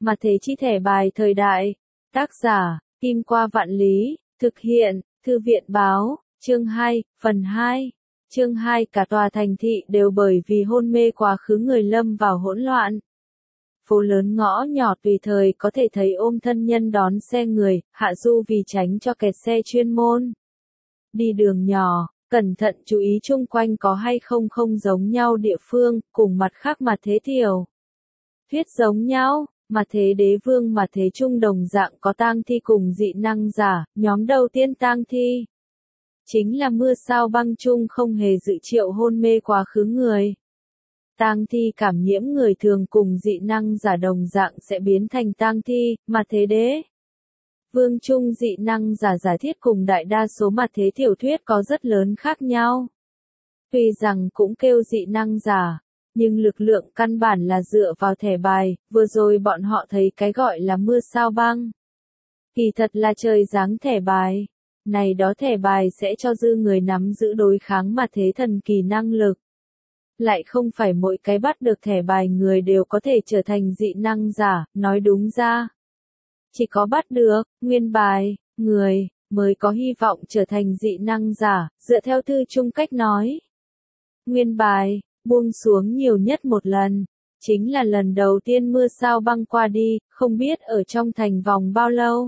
Mà thế chi thẻ bài thời đại. Tác giả, Kim Qua Vạn Lý, thực hiện, Thư viện báo, chương 2, phần 2. Chương 2 cả tòa thành thị đều bởi vì hôn mê quá khứ người lâm vào hỗn loạn. Phố lớn ngõ nhỏ tùy thời có thể thấy ôm thân nhân đón xe người, hạ du vì tránh cho kẹt xe chuyên môn. Đi đường nhỏ, cẩn thận chú ý chung quanh có hay không giống nhau địa phương, cùng mặt khác mà thế tiểu. Thuyết giống nhau, mà thế đế vương mà thế trung đồng dạng có tang thi cùng dị năng giả, nhóm đầu tiên tang thi. Chính là mưa sao băng chung không hề dự triệu hôn mê quá khứ người. Tang thi cảm nhiễm người thường cùng dị năng giả đồng dạng sẽ biến thành tang thi, mà thế đế vương chung dị năng giả giả thiết cùng đại đa số mà thế tiểu thuyết có rất lớn khác nhau. Tuy rằng cũng kêu dị năng giả, nhưng lực lượng căn bản là dựa vào thẻ bài, vừa rồi bọn họ thấy cái gọi là mưa sao băng. Kỳ thật là trời giáng thẻ bài. Này đó thẻ bài sẽ cho dư người nắm giữ đối kháng mà thế thần kỳ năng lực. Lại không phải mỗi cái bắt được thẻ bài người đều có thể trở thành dị năng giả, nói đúng ra. Chỉ có bắt được, nguyên bài, người, mới có hy vọng trở thành dị năng giả, dựa theo thư chung cách nói. Nguyên bài, buông xuống nhiều nhất một lần, chính là lần đầu tiên mưa sao băng qua đi, không biết ở trong thành vòng bao lâu.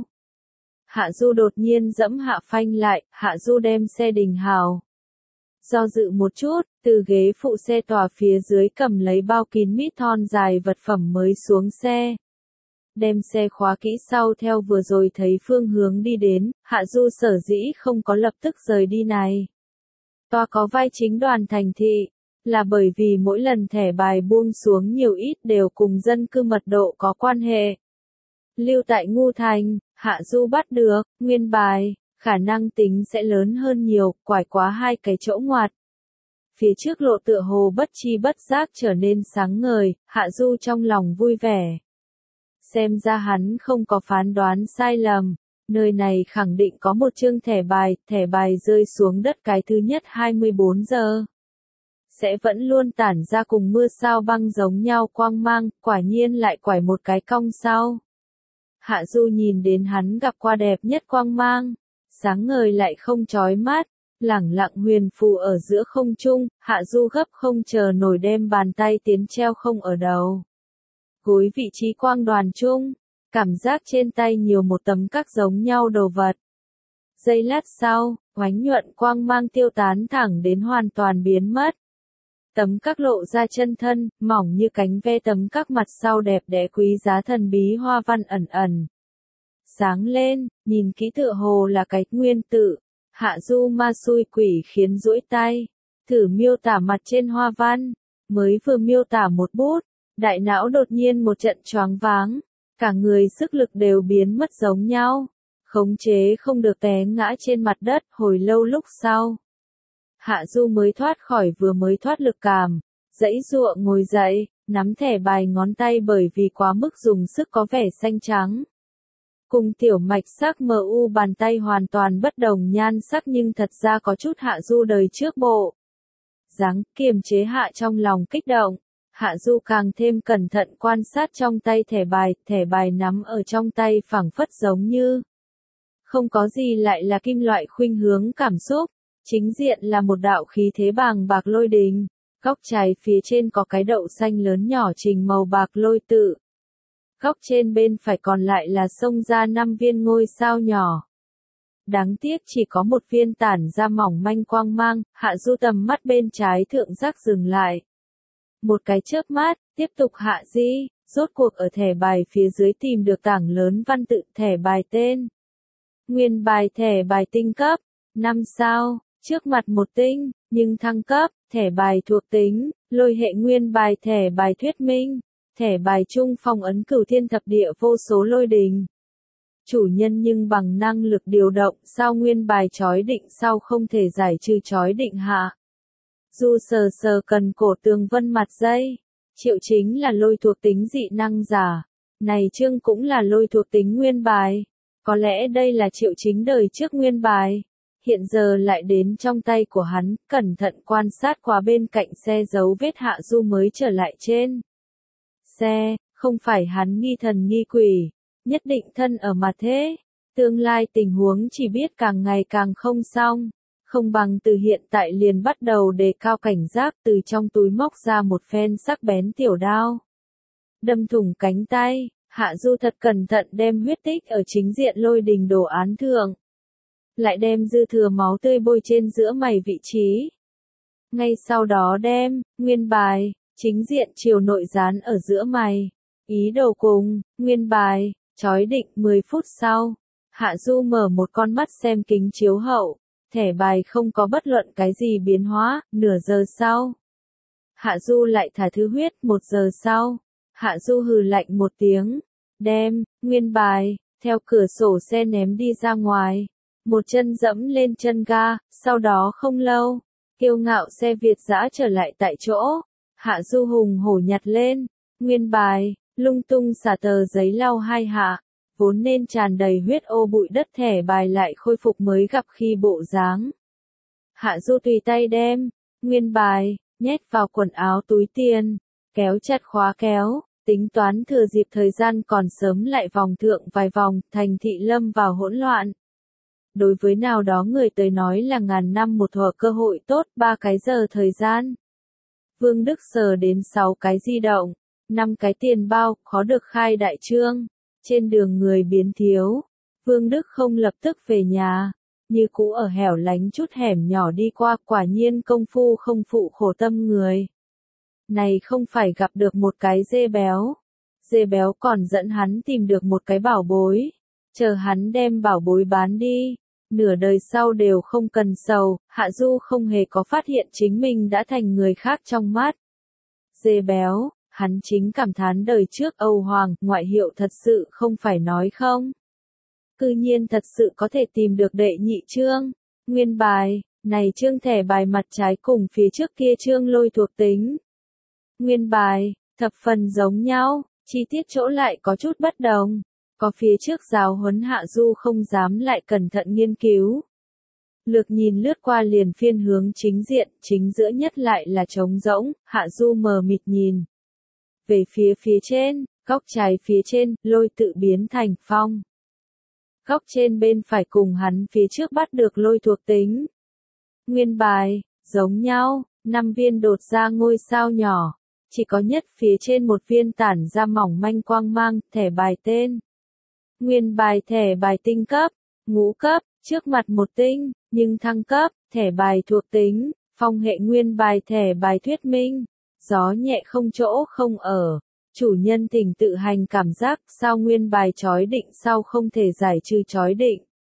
Hạ Du đột nhiên dẫm hạ phanh lại, Hạ Du đem xe đình hào. Do dự một chút, từ ghế phụ xe tòa phía dưới cầm lấy bao kín mít thon dài vật phẩm mới xuống xe. Đem xe khóa kỹ sau theo vừa rồi thấy phương hướng đi đến, Hạ Du sở dĩ không có lập tức rời đi này. Tòa có vai chính đoàn thành thị, là bởi vì mỗi lần thẻ bài buông xuống nhiều ít đều cùng dân cư mật độ có quan hệ. Lưu tại Ngu Thành, Hạ Du bắt được, nguyên bài, khả năng tính sẽ lớn hơn nhiều, quải quá hai cái chỗ ngoặt. Phía trước lộ tựa hồ bất chi bất giác trở nên sáng ngời, Hạ Du trong lòng vui vẻ. Xem ra hắn không có phán đoán sai lầm, nơi này khẳng định có một chương thẻ bài rơi xuống đất cái thứ nhất 24 giờ. Sẽ vẫn luôn tản ra cùng mưa sao băng giống nhau quang mang, quả nhiên lại quải một cái cong sau. Hạ Du nhìn đến hắn gặp qua đẹp nhất quang mang, sáng ngời lại không chói mắt, lẳng lặng huyền phù ở giữa không trung, Hạ Du gấp không chờ nổi đem bàn tay tiến treo không ở đầu. Gối vị trí quang đoàn chung, cảm giác trên tay nhiều một tấm các giống nhau đồ vật. Giây lát sau, oánh nhuận quang mang tiêu tán thẳng đến hoàn toàn biến mất. Tấm các lộ ra chân thân, mỏng như cánh ve tấm các mặt sau đẹp đẽ quý giá thần bí hoa văn ẩn ẩn. Sáng lên, nhìn kỹ tựa hồ là cái nguyên tự, Hạ Du ma xui quỷ khiến duỗi tay, thử miêu tả mặt trên hoa văn, mới vừa miêu tả một bút, đại não đột nhiên một trận choáng váng, cả người sức lực đều biến mất giống nhau, khống chế không được té ngã trên mặt đất, hồi lâu lúc sau. Hạ Du mới thoát khỏi vừa mới thoát lực cảm, giãy giụa ngồi dậy, nắm thẻ bài ngón tay bởi vì quá mức dùng sức có vẻ xanh trắng. Cùng tiểu mạch sắc MU bàn tay hoàn toàn bất đồng nhan sắc nhưng thật ra có chút Hạ Du đời trước bộ. Dáng kiềm chế hạ trong lòng kích động, Hạ Du càng thêm cẩn thận quan sát trong tay thẻ bài nắm ở trong tay phảng phất giống như. Không có gì lại là kim loại khuynh hướng cảm xúc. Chính diện là một đạo khí thế bàng bạc lôi đình, góc trái phía trên có cái đậu xanh lớn nhỏ trình màu bạc lôi tự. Góc trên bên phải còn lại là xông ra 5 viên ngôi sao nhỏ. Đáng tiếc chỉ có một viên tản ra mỏng manh quang mang, Hạ Du tầm mắt bên trái thượng giác dừng lại. Một cái chớp mắt, tiếp tục hạ di, rốt cuộc ở thẻ bài phía dưới tìm được tảng lớn văn tự thẻ bài tên. Nguyên bài thẻ bài tinh cấp, 5 sao. Trước mặt một tinh, nhưng thăng cấp, thẻ bài thuộc tính, lôi hệ nguyên bài thẻ bài thuyết minh, thẻ bài trung phong ấn cửu thiên thập địa vô số lôi đình. Chủ nhân nhưng bằng năng lực điều động sao nguyên bài chói định sau không thể giải trừ chói định hạ. Du sờ cần cổ tường vân mặt dây, triệu chính là lôi thuộc tính dị năng giả, này chương cũng là lôi thuộc tính nguyên bài, có lẽ đây là triệu chính đời trước nguyên bài. Hiện giờ lại đến trong tay của hắn, cẩn thận quan sát qua bên cạnh xe dấu vết Hạ Du mới trở lại trên xe, không phải hắn nghi thần nghi quỷ, nhất định thân ở mà thế. Tương lai tình huống chỉ biết càng ngày càng không xong, không bằng từ hiện tại liền bắt đầu đề cao cảnh giác, từ trong túi móc ra một phen sắc bén tiểu đao. Đâm thủng cánh tay, Hạ Du thật cẩn thận đem huyết tích ở chính diện lôi đình đồ án thượng. Lại đem dư thừa máu tươi bôi trên giữa mày vị trí. Ngay sau đó đem, nguyên bài, chính diện chiều nội dán ở giữa mày. Ý đồ cùng, nguyên bài, chói định 10 phút sau. Hạ Du mở một con mắt xem kính chiếu hậu. Thẻ bài không có bất luận cái gì biến hóa, nửa giờ sau. Hạ Du lại thả thứ huyết, 1 giờ sau. Hạ Du hừ lạnh một tiếng. Đem, nguyên bài, theo cửa sổ xe ném đi ra ngoài. Một chân dẫm lên chân ga, sau đó không lâu. Kiêu ngạo xe Việt dã trở lại tại chỗ. Hạ Du hùng hổ nhặt lên. Nguyên bài, lung tung xả tờ giấy lau 2 hạ. Vốn nên tràn đầy huyết ô bụi đất thẻ bài lại khôi phục mới gặp khi bộ dáng. Hạ Du tùy tay đem, nguyên bài, nhét vào quần áo túi tiền, kéo chặt khóa kéo, tính toán thừa dịp thời gian còn sớm lại vòng thượng vài vòng, thành thị lâm vào hỗn loạn. Đối với nào đó người tới nói là ngàn năm một thuở cơ hội tốt, 3 cái giờ thời gian. Vương Đức sờ đến 6 cái di động, 5 cái tiền bao, khó được khai đại trương. Trên đường người biến thiếu, Vương Đức không lập tức về nhà, như cũ ở hẻo lánh chút hẻm nhỏ đi qua, quả nhiên công phu không phụ khổ tâm người. Này không phải gặp được một cái dê béo còn dẫn hắn tìm được một cái bảo bối, chờ hắn đem bảo bối bán đi, nửa đời sau đều không cần sầu. Hạ Du không hề có phát hiện chính mình đã thành người khác trong mắt. Dê béo. Hắn chính cảm thán đời trước Âu Hoàng, ngoại hiệu thật sự không phải nói không. Cư nhiên thật sự có thể tìm được đệ nhị chương. Nguyên bài, này chương thẻ bài mặt trái cùng phía trước kia chương lôi thuộc tính. Nguyên bài, thập phần giống nhau, chi tiết chỗ lại có chút bất đồng. Có phía trước giáo huấn Hạ Du không dám lại cẩn thận nghiên cứu. Lược nhìn lướt qua liền phiên hướng chính diện, chính giữa nhất lại là trống rỗng, Hạ Du mờ mịt nhìn. Về phía trên, góc trái phía trên, lôi tự biến thành phong. Góc trên bên phải cùng hắn phía trước bắt được lôi thuộc tính. Nguyên bài, giống nhau, 5 viên đột ra ngôi sao nhỏ. Chỉ có nhất phía trên một viên tản ra mỏng manh quang mang, thẻ bài tên. Nguyên bài thẻ bài tinh cấp, ngũ cấp, trước mặt một tinh, nhưng thăng cấp, thẻ bài thuộc tính, phong hệ nguyên bài thẻ bài thuyết minh. Gió nhẹ không chỗ không ở, chủ nhân thỉnh tự hành cảm giác, sao nguyên bài chói định sau không thể giải trừ chói định.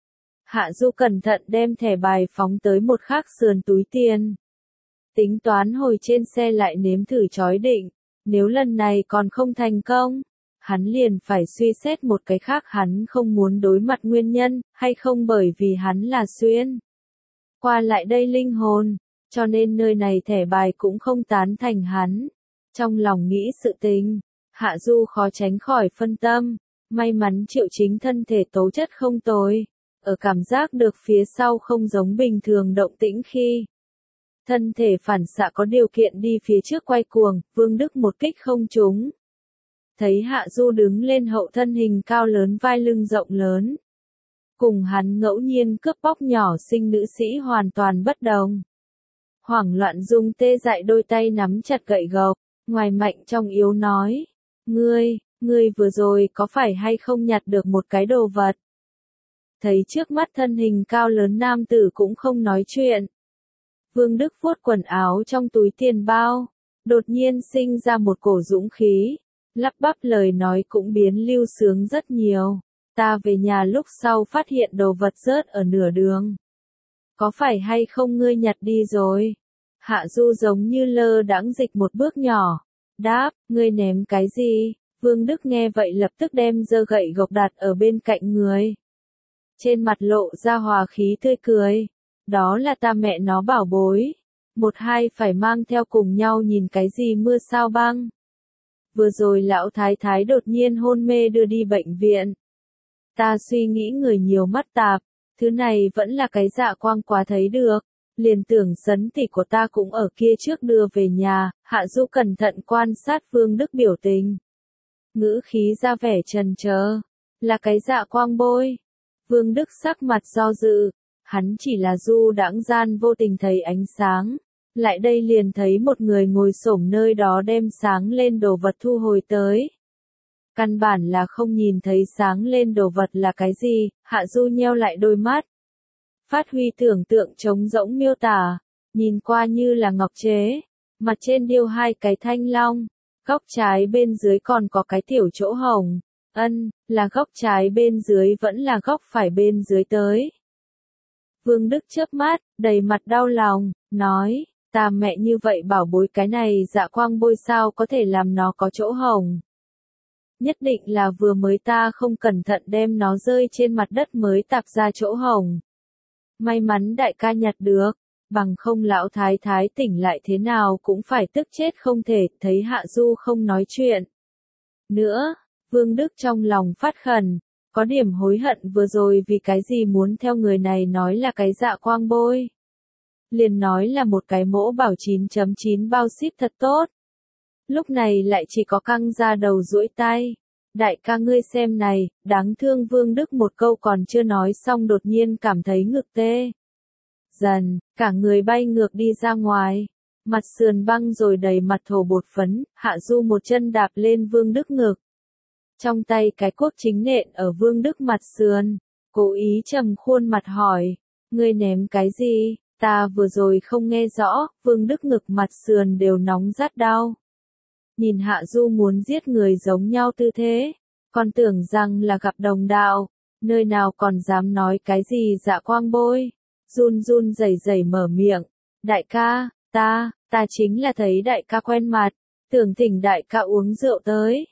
Hạ Du cẩn thận đem thẻ bài phóng tới một khác sườn túi tiền. Tính toán hồi trên xe lại nếm thử chói định, nếu lần này còn không thành công, hắn liền phải suy xét một cái khác hắn không muốn đối mặt nguyên nhân, hay không bởi vì hắn là xuyên qua lại đây linh hồn. Cho nên nơi này thẻ bài cũng không tán thành hắn. Trong lòng nghĩ sự tình, Hạ Du khó tránh khỏi phân tâm. May mắn Triệu Chính thân thể tố chất không tồi. Ở cảm giác được phía sau không giống bình thường động tĩnh khi. Thân thể phản xạ có điều kiện đi phía trước quay cuồng, Vương Đức một kích không trúng. Thấy Hạ Du đứng lên hậu thân hình cao lớn vai lưng rộng lớn. Cùng hắn ngẫu nhiên cướp bóc nhỏ xinh nữ sĩ hoàn toàn bất đồng. Hoảng loạn Dung tê dại đôi tay nắm chặt gậy gộc, ngoài mạnh trong yếu nói. Ngươi vừa rồi có phải hay không nhặt được một cái đồ vật? Thấy trước mắt thân hình cao lớn nam tử cũng không nói chuyện. Vương Đức vuốt quần áo trong túi tiền bao, đột nhiên sinh ra một cổ dũng khí, lắp bắp lời nói cũng biến lưu sướng rất nhiều. Ta về nhà lúc sau phát hiện đồ vật rớt ở nửa đường. Có phải hay không ngươi nhặt đi rồi? Hạ Du giống như lơ đãng dịch một bước nhỏ. Đáp, ngươi ném cái gì? Vương Đức nghe vậy lập tức đem giơ gậy gộc đặt ở bên cạnh người. Trên mặt lộ ra hòa khí tươi cười. Đó là ta mẹ nó bảo bối. Một hai phải mang theo cùng nhau nhìn cái gì mưa sao băng. Vừa rồi lão thái thái đột nhiên hôn mê đưa đi bệnh viện. Ta suy nghĩ người nhiều mắt tạp. Thứ này vẫn là cái dạ quang quá thấy được. Liền tưởng sấn tỷ của ta cũng ở kia trước đưa về nhà. Hạ Du cẩn thận quan sát Vương Đức biểu tình. ngữ khí ra vẻ trần trờ. Là cái Dạ Quang Bôi. Vương Đức sắc mặt do dự, hắn chỉ là du đãng gian vô tình thấy ánh sáng. Lại đây liền thấy một người ngồi xổm nơi đó đem sáng lên đồ vật thu hồi tới. Căn bản là không nhìn thấy sáng lên đồ vật là cái gì, Hạ Du nheo lại đôi mắt. Phát huy tưởng tượng trống rỗng miêu tả, nhìn qua như là ngọc chế, mặt trên điêu hai cái thanh long, góc trái bên dưới còn có cái tiểu chỗ hồng, là góc trái bên dưới vẫn là góc phải bên dưới tới. Vương Đức chớp mắt, đầy mặt đau lòng, nói, ta mẹ như vậy bảo bối cái này Dạ Quang Bôi sao có thể làm nó có chỗ hồng. Nhất định là vừa mới ta không cẩn thận đem nó rơi trên mặt đất mới tạp ra chỗ hồng. May mắn đại ca nhặt được, bằng không lão thái thái tỉnh lại thế nào cũng phải tức chết không thể, thấy Hạ Du không nói chuyện. Nữa, Vương Đức trong lòng phát khẩn, có điểm hối hận vừa rồi vì cái gì muốn theo người này nói là cái Dạ Quang Bôi. Liền nói là một cái mỗ bảo 9.9 bao ship thật tốt. Lúc này lại chỉ có căng ra đầu duỗi tay. Đại ca ngươi xem này, đáng thương Vương Đức một câu còn chưa nói xong đột nhiên cảm thấy ngực tê. Dần, cả người bay ngược đi ra ngoài. Mặt sườn băng rồi đầy mặt thổ bột phấn, Hạ Du một chân đạp lên Vương Đức ngực. Trong tay cái cuốc chính nện ở Vương Đức mặt sườn, cố ý trầm khuôn mặt hỏi, ngươi ném cái gì, ta vừa rồi không nghe rõ, Vương Đức ngực mặt sườn đều nóng rát đau. Nhìn Hạ Du muốn giết người giống nhau tư thế, còn tưởng rằng là gặp đồng đạo, nơi nào còn dám nói cái gì Dạ Quang Bôi, run run rẩy rẩy mở miệng, đại ca, ta chính là thấy đại ca quen mặt, tưởng thỉnh đại ca uống rượu tới,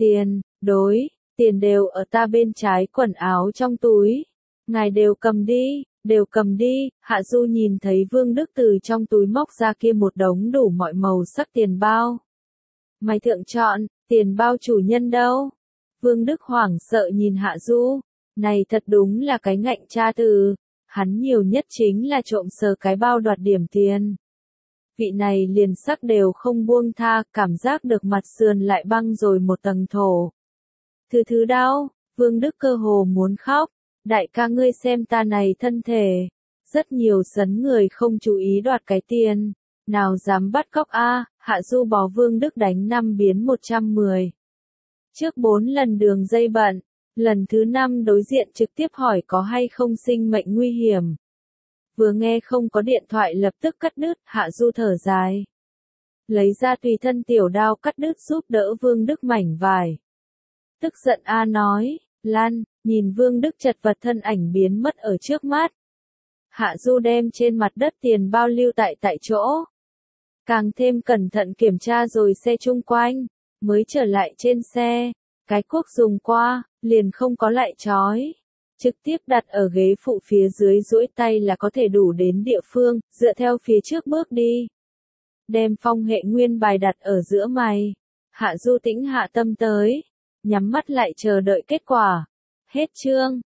tiền đều ở ta bên trái quần áo trong túi, ngài đều cầm đi, Hạ Du nhìn thấy Vương Đức từ trong túi móc ra kia một đống đủ mọi màu sắc tiền bao. Mày thượng chọn, tiền bao chủ nhân đâu? Vương Đức hoảng sợ nhìn Hạ Du, này thật đúng là cái ngạnh cha từ, hắn nhiều nhất chính là trộm sờ cái bao đoạt điểm tiền. Vị này liền sắc đều không buông tha, cảm giác được mặt sườn lại băng rồi một tầng thổ. Thứ đau, Vương Đức cơ hồ muốn khóc, đại ca ngươi xem ta này thân thể, rất nhiều sấn người không chú ý đoạt cái tiền. Nào dám bắt cóc a, Hạ Du bó Vương Đức đánh 5 biến 110. Trước 4 lần đường dây bận, lần thứ 5 đối diện trực tiếp hỏi có hay không sinh mệnh nguy hiểm. Vừa nghe không có điện thoại lập tức cắt đứt, Hạ Du thở dài. Lấy ra tùy thân tiểu đao cắt đứt giúp đỡ Vương Đức mảnh vải. Tức giận a nói, Lan, nhìn Vương Đức chật vật thân ảnh biến mất ở trước mắt. Hạ Du đem trên mặt đất tiền bao lưu tại chỗ. Càng thêm cẩn thận kiểm tra rồi xe chung quanh, mới trở lại trên xe, cái cuốc dùng qua, liền không có lại chói. Trực tiếp đặt ở ghế phụ phía dưới duỗi tay là có thể đủ đến địa phương, dựa theo phía trước bước đi. Đem phong hệ nguyên bài đặt ở giữa mày. Hạ Du tĩnh hạ tâm tới, nhắm mắt lại chờ đợi kết quả. Hết chương.